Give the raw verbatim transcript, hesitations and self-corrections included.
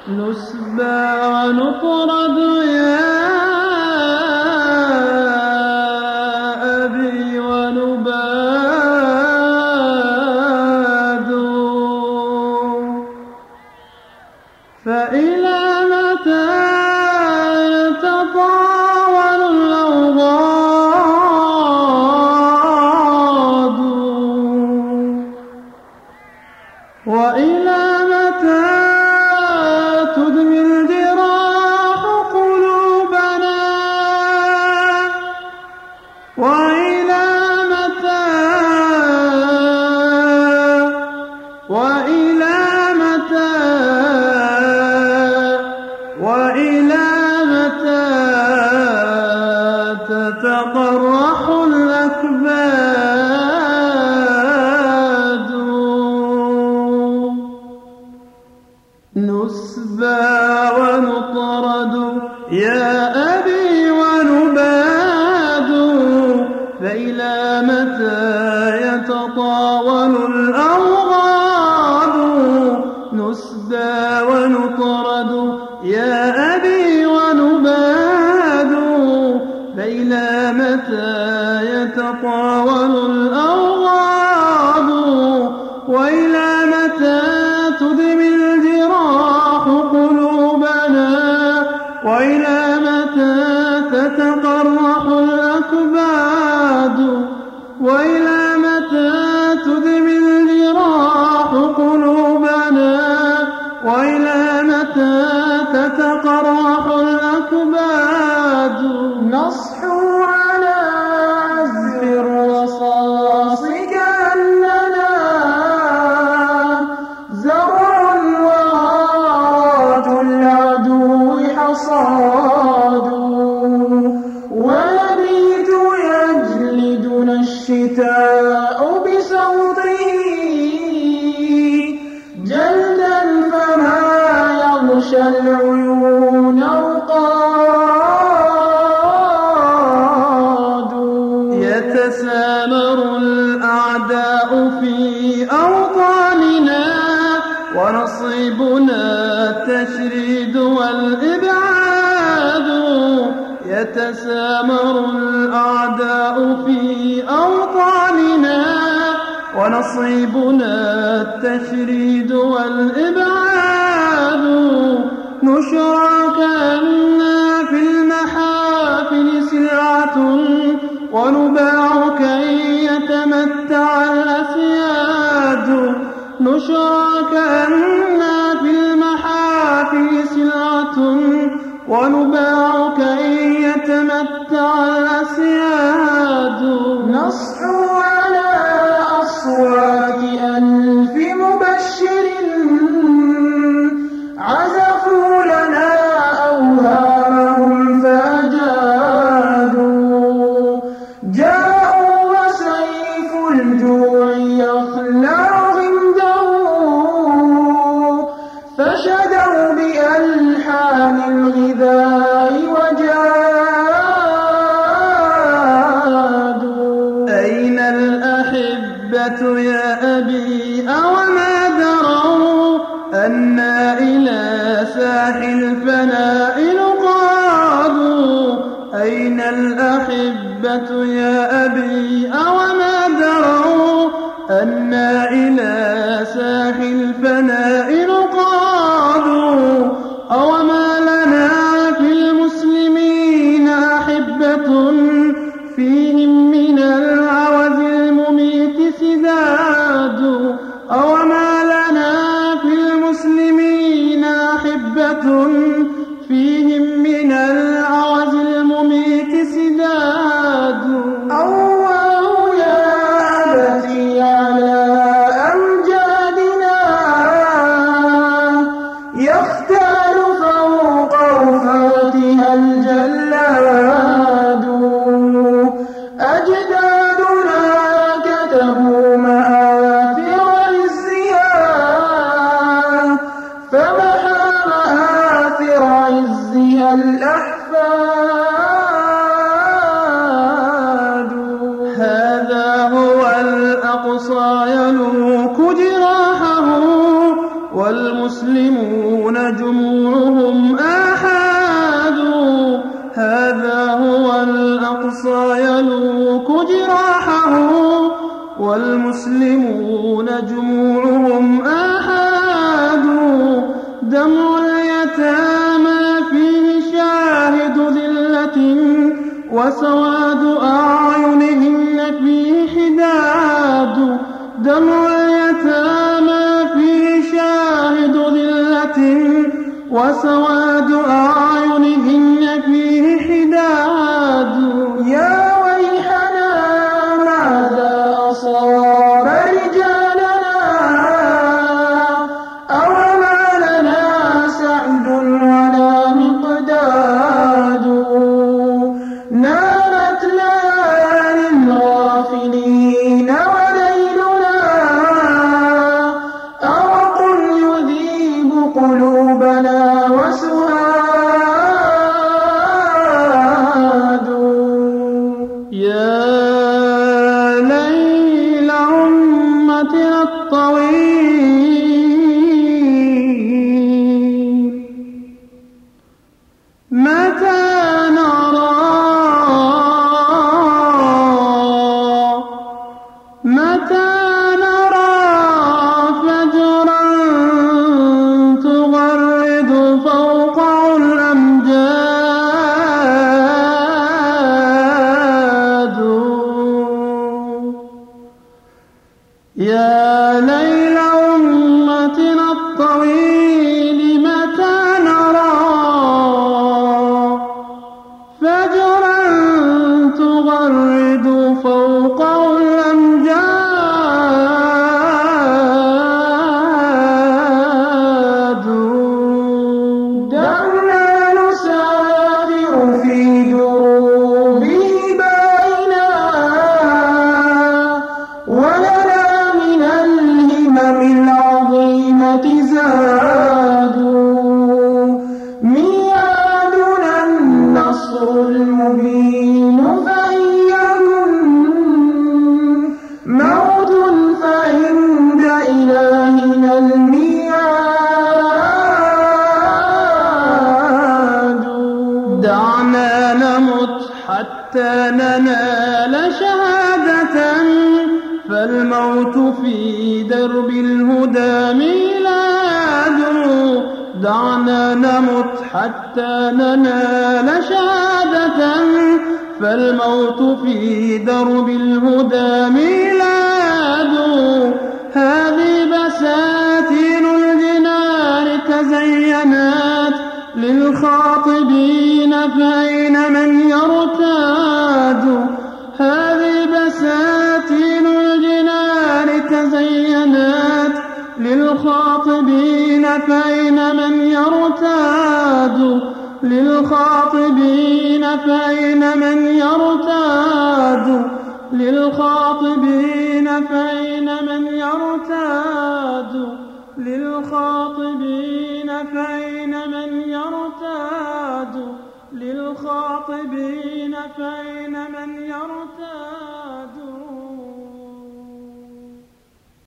نسبى ونطرد يا أبي ونباد، فإلى متى يتطاول الأوغاد، وإلى متى تدمي الجراح قلوبنا، وإلى متى وإلى متى وإلى متى تتقرح الأكباد. نسبى ونطرد يا أبي ونباد، فإلى متى يتطاول الأوغاد. نسبى ونطرد يا أبي ونباد، فإلى متى يتطاول الأوغاد، وإلى متى تدمي الجراح قلوبنا، وإلى متى تتقرح الأكباد، وإلى متى تدمي الجراح قلوبنا، وإلى متى تتقرح الأكباد. نصحو على عزف الرصاص كأننا زرع وغارات العدو حصاد، ونبيت يجلدنا الشتاء بصوته جلدا فما يغشى العيون رقاد. يتسامر الأعداء في أوطاننا، ونصيبنا التشريد والإبعاد. يتسامر الأعداء في أوطاننا، ونصيبنا التشريد والإبعاد. نشرى كأننا في المحافل سلعة، ونباع كي يتمتع الأسياد. نشرى كأننا في المحافل سلعة، ونباع كي يتمتع الأسياد. نصحو على أصوات ألف مبشر عزفوا لنا أوهامهم فأجادوا، جاءوا وسيف الجوع يخلع غمده، فشدوا بألحان الغذاء وجادوا. أين الأحبة يا أبي أوما دروا أنا إلى ساحل الفناء نقادوا؟ أين الأحبة يا أبي أوما دروا أنا إلى ساحل الفناء نقادوا؟ أوما لنا في المسلمين أحبة فيهم من العوز المميت سداد؟ أوما لنا في المسلمين أحبة فيهم من العوز المميت سداد؟ الله يا أبتي على أمجادنا يختال فوق رفاتها الجلاد. أجدادنا كتبوا مآثر عزها، فمحى مآثر عزها الأحفاد. هذا هو الأقصى يلوك جراحه، والمسلمون جموعهم آحاد هذا هو الأقصى يلوك جراحه والمسلمون جموعهم آحاد دمع اليتامى فيه شاهد ذلة وسواد أعينهن فيه حداد دمع اليتامى فيه شاهد ذلة وسواد أعينهن فيه حداد يا ويحنا ماذا أصاب رجالنا أوما لنا سعد ولا مقداد نامت ليالي الغافلين وليلنا أرق يذيب قلوبنا وسهاد يا ليل أمتنا الطويل متى نرى متى نرى فجرا تغرد فوق الأمجاد يا ليل أمتنا الطويل متى نرى فجرا تغرد فوق الأمجاد دعنا نسافر في دروبه باينا ولنا من الهمم العظيمة زاد ميعادنا النصر المبين فإياكم موت فعند إلهنا الميعاد دعنا نمت حتى ننال شهادة فالموت في درب الهدى ميلاد دعنا نمت حتى ننال شهادة فالموت في درب الهدى ميلاد هذه بساتين الجنان تزينت للخاطبين فأين من يرتاد هذه بساتين الجنان تزينت للخاطبين فأين من يرتاد للخاطبين فأين من يرتاد للخاطبين فأين من يرتاد للخاطبين فأين من يرتاد للخاطبين فأين من يرتاد